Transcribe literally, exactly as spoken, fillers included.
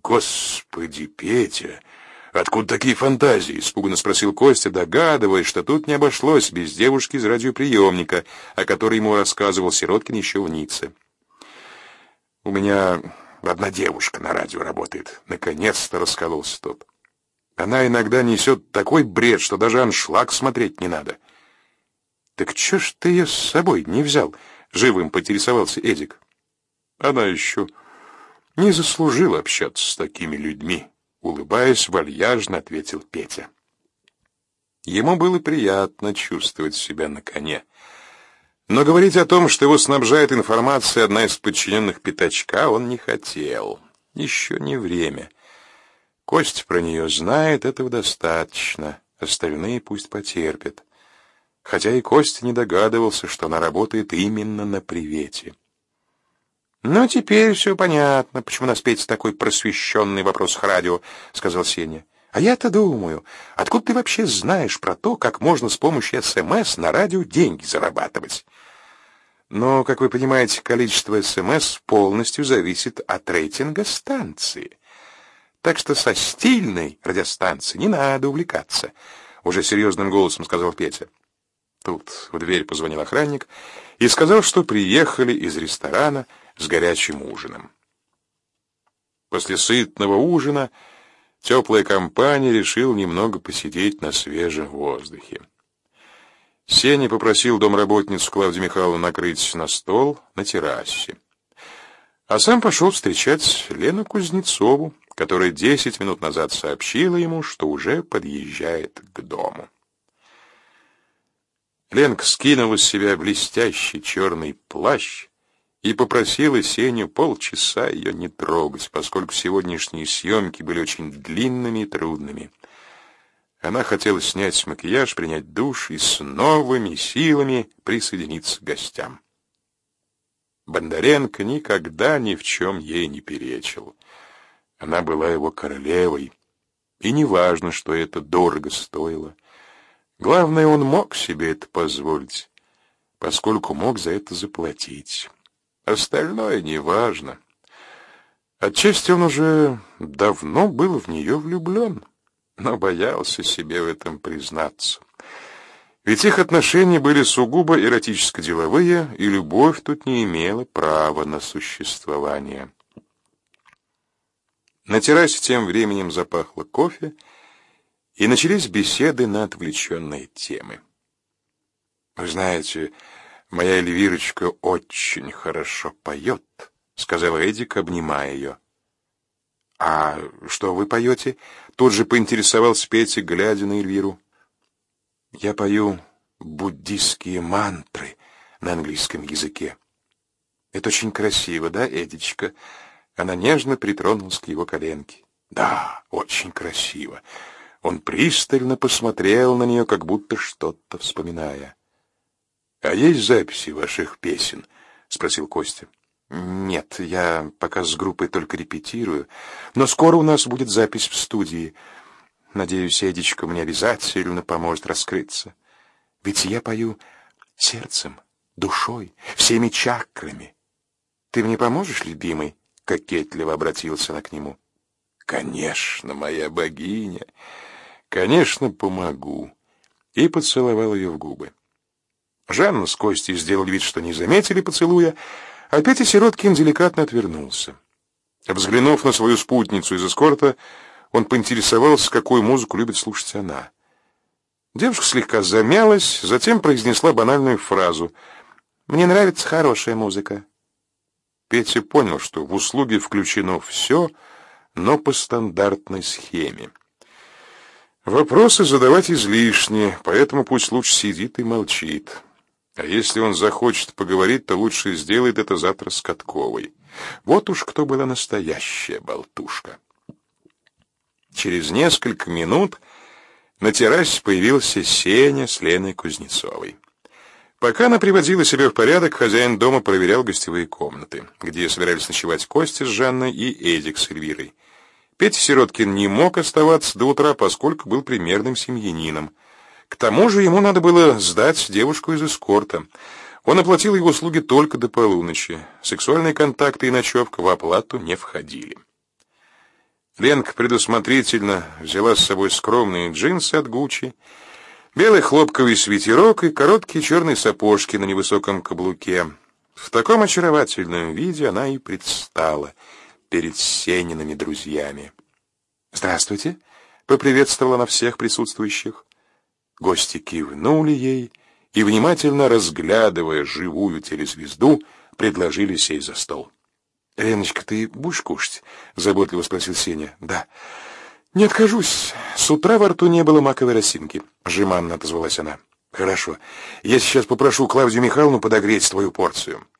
Господи, Петя, откуда такие фантазии? Испуганно спросил Костя, догадываясь, что тут не обошлось без девушки из радиоприемника, о которой ему рассказывал Сироткин еще в Ницце. У меня одна девушка на радио работает. Наконец-то раскололся тот. Она иногда несет такой бред, что даже аншлаг смотреть не надо. Так чё ж ты ее с собой не взял? Живым поинтересовался Эдик. Она еще не заслужила общаться с такими людьми, улыбаясь, вальяжно ответил Петя. Ему было приятно чувствовать себя на коне. Но говорить о том, что его снабжает информацией одна из подчиненных Пятачка, он не хотел. Еще не время. Костя про нее знает, этого достаточно. Остальные пусть потерпят. Хотя и Костя не догадывался, что она работает именно на привете. «Ну, теперь все понятно, почему на Петя такой просвещенный вопрос к радио», — сказал Сеня. «А я-то думаю, откуда ты вообще знаешь про то, как можно с помощью СМС на радио деньги зарабатывать?» «Но, как вы понимаете, количество СМС полностью зависит от рейтинга станции. Так что со стильной радиостанцией не надо увлекаться», — уже серьезным голосом сказал Петя. Тут в дверь позвонил охранник и сказал, что приехали из ресторана с горячим ужином. После сытного ужина теплая компания решила немного посидеть на свежем воздухе. Сеня попросил домработницу Клавдию Михайловну накрыть на стол на террасе. А сам пошел встречать Лену Кузнецову, которая десять минут назад сообщила ему, что уже подъезжает к дому. Ленка скинула с себя блестящий черный плащ и попросила Сеню полчаса ее не трогать, поскольку сегодняшние съемки были очень длинными и трудными. Она хотела снять макияж, принять душ и с новыми силами присоединиться к гостям. Бондаренко никогда ни в чем ей не перечил. Она была его королевой, и неважно, что это дорого стоило. Главное, он мог себе это позволить, поскольку мог за это заплатить. Остальное неважно. Отчасти он уже давно был в нее влюблен, но боялся себе в этом признаться. Ведь их отношения были сугубо эротическо-деловые, и любовь тут не имела права на существование. На террасе тем временем запахло кофе, и начались беседы на отвлеченные темы. «Вы знаете, моя Эльвирочка очень хорошо поет», — сказал Эдик, обнимая ее. «А что вы поете?» — тут же поинтересовался Петя, глядя на Эльвиру. «Я пою буддистские мантры на английском языке». «Это очень красиво, да, Эдичка?» Она нежно притронулась к его коленке. «Да, очень красиво». Он пристально посмотрел на нее, как будто что-то вспоминая. «А есть записи ваших песен?» — спросил Костя. «Нет, я пока с группой только репетирую, но скоро у нас будет запись в студии. Надеюсь, Эдичка мне обязательно поможет раскрыться. Ведь я пою сердцем, душой, всеми чакрами. Ты мне поможешь, любимый?» — кокетливо обратился она к нему. «Конечно, моя богиня, конечно, помогу», и поцеловал ее в губы. Жанна с Костей сделали вид, что не заметили поцелуя, а Петя Сироткин деликатно отвернулся. Взглянув на свою спутницу из эскорта, он поинтересовался, какую музыку любит слушать она. Девушка слегка замялась, затем произнесла банальную фразу: «Мне нравится хорошая музыка». Петя понял, что в услуги включено все, но по стандартной схеме. Вопросы задавать излишне, поэтому пусть лучше сидит и молчит. А если он захочет поговорить, то лучше сделает это завтра с Катковой. Вот уж кто была настоящая болтушка. Через несколько минут на террасе появился Сеня с Леной Кузнецовой. Пока она приводила себя в порядок, хозяин дома проверял гостевые комнаты, где собирались ночевать Костя с Жанной и Эдик с Эльвирой. Петя Сироткин не мог оставаться до утра, поскольку был примерным семьянином. К тому же ему надо было сдать девушку из эскорта. Он оплатил его услуги только до полуночи. Сексуальные контакты и ночевка в оплату не входили. Ленка предусмотрительно взяла с собой скромные джинсы от Гуччи, белый хлопковый свитерок и короткие черные сапожки на невысоком каблуке. В таком очаровательном виде она и предстала перед Сениными друзьями. «Здравствуйте!» — поприветствовала она всех присутствующих. Гости кивнули ей и, внимательно разглядывая живую телезвезду, предложили сесть за стол. «Леночка, ты будешь кушать?» — заботливо спросил Сеня. «Да». «Не откажусь. С утра во рту не было маковой росинки», — жеманно отозвалась она. «Хорошо. Я сейчас попрошу Клавдию Михайловну подогреть твою порцию».